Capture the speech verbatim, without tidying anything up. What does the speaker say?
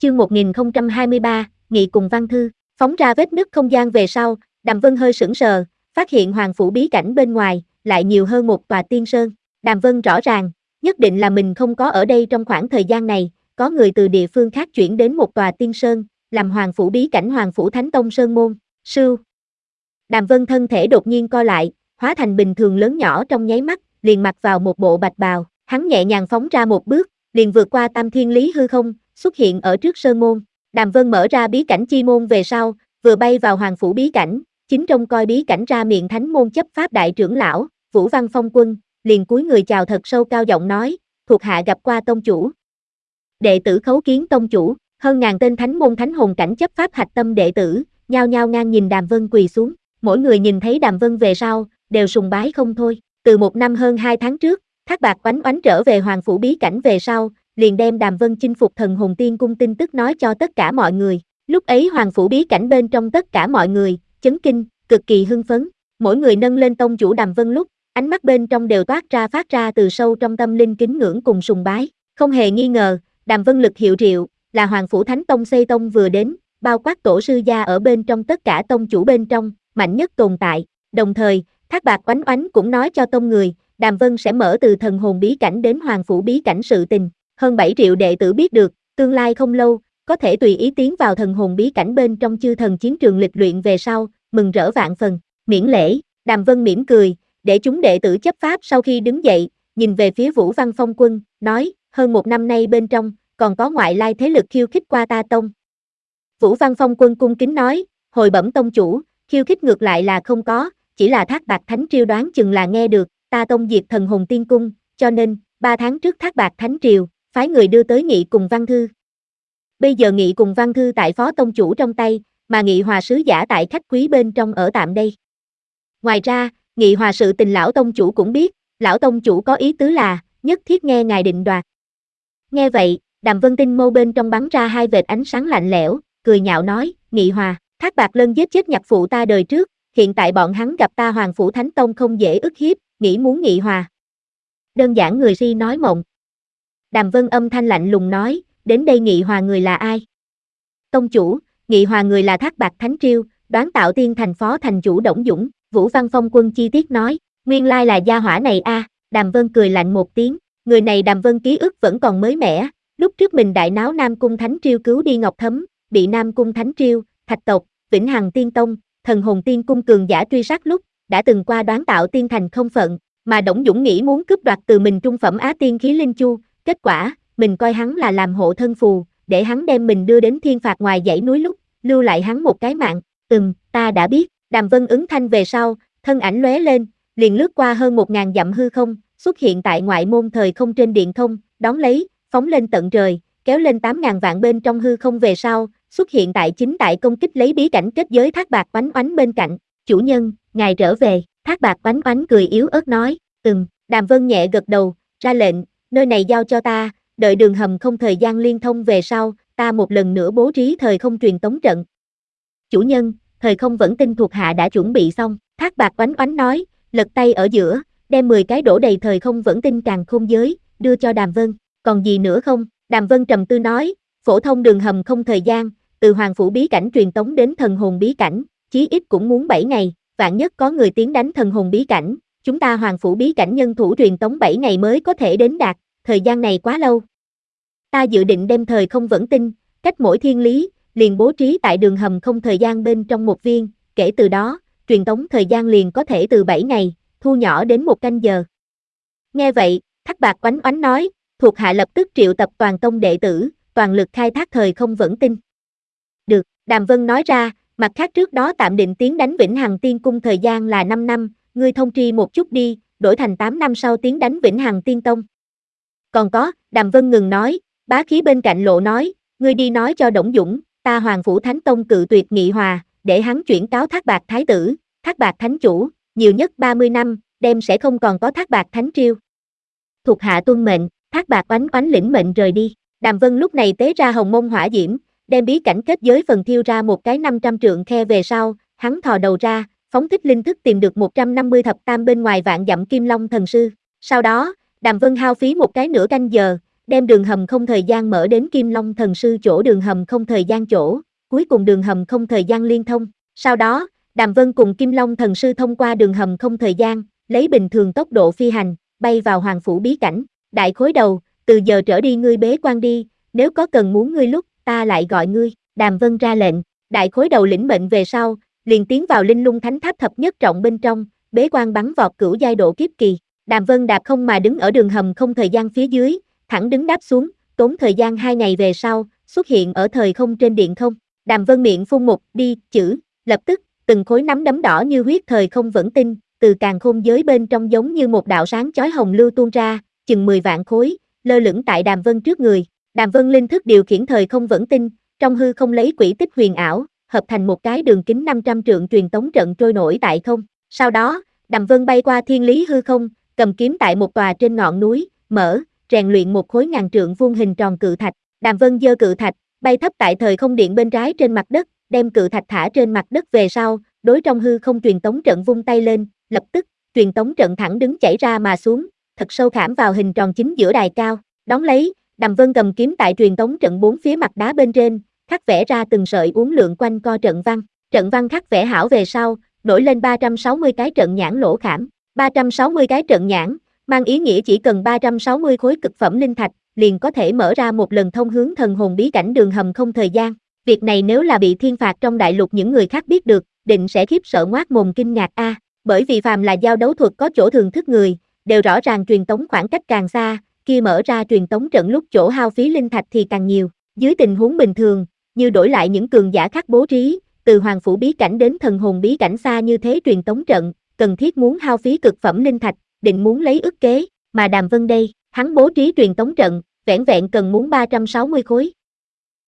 Chương một nghìn không trăm hai mươi ba, Nghị cùng văn thư. Phóng ra vết nứt không gian về sau, Đàm Vân hơi sững sờ, phát hiện hoàng phủ bí cảnh bên ngoài, lại nhiều hơn một tòa tiên sơn. Đàm Vân rõ ràng, nhất định là mình không có ở đây trong khoảng thời gian này, có người từ địa phương khác chuyển đến một tòa tiên sơn, làm hoàng phủ bí cảnh Hoàng phủ Thánh Tông Sơn Môn. Sưu. Đàm Vân thân thể đột nhiên co lại, hóa thành bình thường lớn nhỏ trong nháy mắt, liền mặc vào một bộ bạch bào, hắn nhẹ nhàng phóng ra một bước, liền vượt qua tam thiên lý hư không, xuất hiện ở trước sơn môn. Đàm Vân mở ra bí cảnh chi môn về sau, vừa bay vào hoàng phủ bí cảnh, chính trông coi bí cảnh ra miệng thánh môn chấp pháp đại trưởng lão, Vũ Văn Phong Quân, liền cúi người chào thật sâu cao giọng nói, thuộc hạ gặp qua tông chủ. Đệ tử khấu kiến tông chủ, hơn ngàn tên thánh môn thánh hồn cảnh chấp pháp hạch tâm đệ tử, nhao nhao ngang nhìn Đàm Vân quỳ xuống, mỗi người nhìn thấy Đàm Vân về sau, đều sùng bái không thôi. Từ một năm hơn hai tháng trước, Thác Bạt Oánh Oánh trở về hoàng phủ bí cảnh về sau, liền đem Đàm Vân chinh phục thần hồn tiên cung tin tức nói cho tất cả mọi người. Lúc ấy hoàng phủ bí cảnh bên trong tất cả mọi người, chấn kinh, cực kỳ hưng phấn, mỗi người nâng lên tông chủ Đàm Vân lúc, ánh mắt bên trong đều toát ra phát ra từ sâu trong tâm linh kính ngưỡng cùng sùng bái. Không hề nghi ngờ, Đàm Vân lực hiệu triệu, là Hoàng phủ Thánh Tông xây tông vừa đến, bao quát tổ sư gia ở bên trong tất cả tông chủ bên trong, mạnh nhất tồn tại. Đồng thời, Thác Bạt Oánh Oánh cũng nói cho tông người, Đàm Vân sẽ mở từ thần hồn bí cảnh đến Hoàng phủ bí cảnh sự tình. Hơn bảy triệu đệ tử biết được, tương lai không lâu, có thể tùy ý tiến vào thần hồn bí cảnh bên trong chư thần chiến trường lịch luyện về sau, mừng rỡ vạn phần. Miễn lễ, Đàm Vân mỉm cười, để chúng đệ tử chấp pháp sau khi đứng dậy, nhìn về phía Vũ Văn Phong Quân, nói, hơn một năm nay bên trong, còn có ngoại lai thế lực khiêu khích qua ta tông. Vũ Văn Phong Quân cung kính nói, hồi bẩm tông chủ, khiêu khích ngược lại là không có, chỉ là Thác Bạt Thánh Triều đoán chừng là nghe được, ta tông diệt thần hồn tiên cung, cho nên, ba tháng trước Thác Bạt Thánh Triều, phái người đưa tới Nghị cùng văn thư. Bây giờ Nghị cùng văn thư tại phó tông chủ trong tay, mà Nghị Hòa sứ giả tại khách quý bên trong ở tạm đây. Ngoài ra, Nghị Hòa sự tình lão tông chủ cũng biết, lão tông chủ có ý tứ là, nhất thiết nghe ngài định đoạt. Nghe vậy, Đàm Vân tinh mâu bên trong bắn ra hai vệt ánh sáng lạnh lẽo, cười nhạo nói, Nghị Hòa, Thác Bạt Lân giết chết nhạc phụ ta đời trước, hiện tại bọn hắn gặp ta Hoàng phủ Thánh Tông không dễ ức hiếp, nghĩ muốn Nghị Hòa. Đơn giản người si nói mộng. Đàm Vân âm thanh lạnh lùng nói, đến đây Nghị Hòa người là ai? Tông chủ, Nghị Hòa người là Thác Bạt Thánh Triêu, đoán tạo tiên thành phó thành chủ Đổng Dũng, Vũ Văn Phong Quân chi tiết nói, nguyên lai là gia hỏa này a. À. Đàm Vân cười lạnh một tiếng, người này Đàm Vân ký ức vẫn còn mới mẻ, lúc trước mình đại náo Nam Cung Thánh Triêu cứu đi Ngọc Thấm, bị Nam Cung Thánh Triêu, Thạch tộc, Vĩnh Hằng Tiên Tông, Thần Hồn Tiên Cung cường giả truy sát lúc, đã từng qua đoán tạo tiên thành không phận, mà Đổng Dũng nghĩ muốn cướp đoạt từ mình trung phẩm Á Tiên khí Linh Chu, kết quả, mình coi hắn là làm hộ thân phù, để hắn đem mình đưa đến thiên phạt ngoài dãy núi lúc, lưu lại hắn một cái mạng, ừm, ta đã biết, Đàm Vân ứng thanh về sau, thân ảnh lóe lên, liền lướt qua hơn một ngàn dặm hư không, xuất hiện tại ngoại môn thời không trên điện không, đón lấy, phóng lên tận trời, kéo lên tám ngàn vạn bên trong hư không về sau, xuất hiện tại chính tại công kích lấy bí cảnh kết giới Thác Bạt Oánh Oánh bên cạnh, chủ nhân, ngài trở về, Thác Bạt Oánh Oánh cười yếu ớt nói, ừm, Đàm Vân nhẹ gật đầu, ra lệnh, nơi này giao cho ta, đợi đường hầm không thời gian liên thông về sau, ta một lần nữa bố trí thời không truyền tống trận. Chủ nhân, thời không vẫn tinh thuộc hạ đã chuẩn bị xong, Thác Bạt Oánh Oánh nói, lật tay ở giữa, đem mười cái đổ đầy thời không vẫn tinh càn khôn giới, đưa cho Đàm Vân, còn gì nữa không? Đàm Vân trầm tư nói, phổ thông đường hầm không thời gian, từ Hoàng phủ bí cảnh truyền tống đến thần hồn bí cảnh, chí ít cũng muốn bảy ngày, vạn nhất có người tiến đánh thần hồn bí cảnh, chúng ta Hoàng phủ bí cảnh nhân thủ truyền tống bảy ngày mới có thể đến đạt, thời gian này quá lâu. Ta dự định đem thời không vẫn tinh, cách mỗi thiên lý, liền bố trí tại đường hầm không thời gian bên trong một viên, kể từ đó, truyền tống thời gian liền có thể từ bảy ngày, thu nhỏ đến một canh giờ. Nghe vậy, Thác Bạt Oánh Oánh nói, thuộc hạ lập tức triệu tập toàn tông đệ tử, toàn lực khai thác thời không vẫn tinh. Được, Đàm Vân nói ra, mặt khác trước đó tạm định tiến đánh Vĩnh Hằng Tiên Cung thời gian là năm năm, ngươi thông tri một chút đi, đổi thành tám năm sau tiến đánh Vĩnh Hằng Tiên Tông. Còn có, Đàm Vân ngừng nói, bá khí bên cạnh lộ nói, ngươi đi nói cho Đổng Dũng, ta Hoàng phủ Thánh Tông cự tuyệt Nghị Hòa, để hắn chuyển cáo Thác Bạt Thái tử, Thác Bạt Thánh Chủ, nhiều nhất ba mươi năm, đem sẽ không còn có Thác Bạt Thánh Triêu. Thuộc hạ tuân mệnh, Thác Bạt Oánh Oánh lĩnh mệnh rời đi. Đàm Vân lúc này tế ra hồng môn hỏa diễm, đem bí cảnh kết giới phần thiêu ra một cái năm trăm trượng khe về sau, hắn thò đầu ra, phóng thích linh thức tìm được một trăm năm mươi thập tam bên ngoài vạn dặm Kim Long thần sư. Sau đó, Đàm Vân hao phí một cái nửa canh giờ, đem đường hầm không thời gian mở đến Kim Long Thần Sư chỗ đường hầm không thời gian chỗ, cuối cùng đường hầm không thời gian liên thông. Sau đó, Đàm Vân cùng Kim Long Thần Sư thông qua đường hầm không thời gian, lấy bình thường tốc độ phi hành, bay vào Hoàng Phủ bí cảnh. Đại Khối Đầu, từ giờ trở đi ngươi bế quan đi, nếu có cần muốn ngươi lúc, ta lại gọi ngươi. Đàm Vân ra lệnh, Đại Khối Đầu lĩnh mệnh về sau, liền tiến vào Linh Lung Thánh Tháp thập nhất trọng bên trong, bế quan bắn vọt cửu giai độ kiếp kỳ. Đàm Vân đạp không mà đứng ở đường hầm không thời gian phía dưới, thẳng đứng đáp xuống, tốn thời gian hai ngày về sau, xuất hiện ở thời không trên điện không. Đàm Vân miệng phun một đi chữ, lập tức, từng khối nắm đấm đỏ như huyết thời không vẫn tinh, từ càn khôn giới bên trong giống như một đạo sáng chói hồng lưu tuôn ra, chừng mười vạn khối, lơ lửng tại Đàm Vân trước người. Đàm Vân linh thức điều khiển thời không vẫn tinh, trong hư không lấy quỹ tích huyền ảo, hợp thành một cái đường kính năm trăm trượng truyền tống trận trôi nổi tại không. Sau đó, Đàm Vân bay qua thiên lý hư không, cầm kiếm tại một tòa trên ngọn núi, mở, rèn luyện một khối ngàn trượng vuông hình tròn cự thạch. Đàm Vân giơ cự thạch, bay thấp tại thời không điện bên trái trên mặt đất, đem cự thạch thả trên mặt đất về sau, đối trong hư không truyền tống trận vung tay lên, lập tức, truyền tống trận thẳng đứng chảy ra mà xuống, thật sâu khảm vào hình tròn chính giữa đài cao. Đón lấy, Đàm Vân cầm kiếm tại truyền tống trận bốn phía mặt đá bên trên, khắc vẽ ra từng sợi uốn lượn quanh co trận văn. Trận văn khắc vẽ hảo về sau, nổi lên ba trăm sáu mươi cái trận nhãn lỗ khảm. ba trăm sáu mươi cái trận nhãn, mang ý nghĩa chỉ cần ba trăm sáu mươi khối cực phẩm linh thạch, liền có thể mở ra một lần thông hướng thần hồn bí cảnh đường hầm không thời gian. Việc này nếu là bị thiên phạt trong đại lục những người khác biết được, định sẽ khiếp sợ ngoác mồm kinh ngạc a. À, bởi vì phàm là giao đấu thuật có chỗ thường thức người, đều rõ ràng truyền tống khoảng cách càng xa, kia mở ra truyền tống trận lúc chỗ hao phí linh thạch thì càng nhiều. Dưới tình huống bình thường, như đổi lại những cường giả khác bố trí, từ Hoàng Phủ bí cảnh đến thần hồn bí cảnh xa như thế truyền tống trận, cần thiết muốn hao phí cực phẩm linh thạch, định muốn lấy ức kế, mà Đàm Vân đây, hắn bố trí truyền tống trận, vẻn vẹn cần muốn ba trăm sáu mươi khối.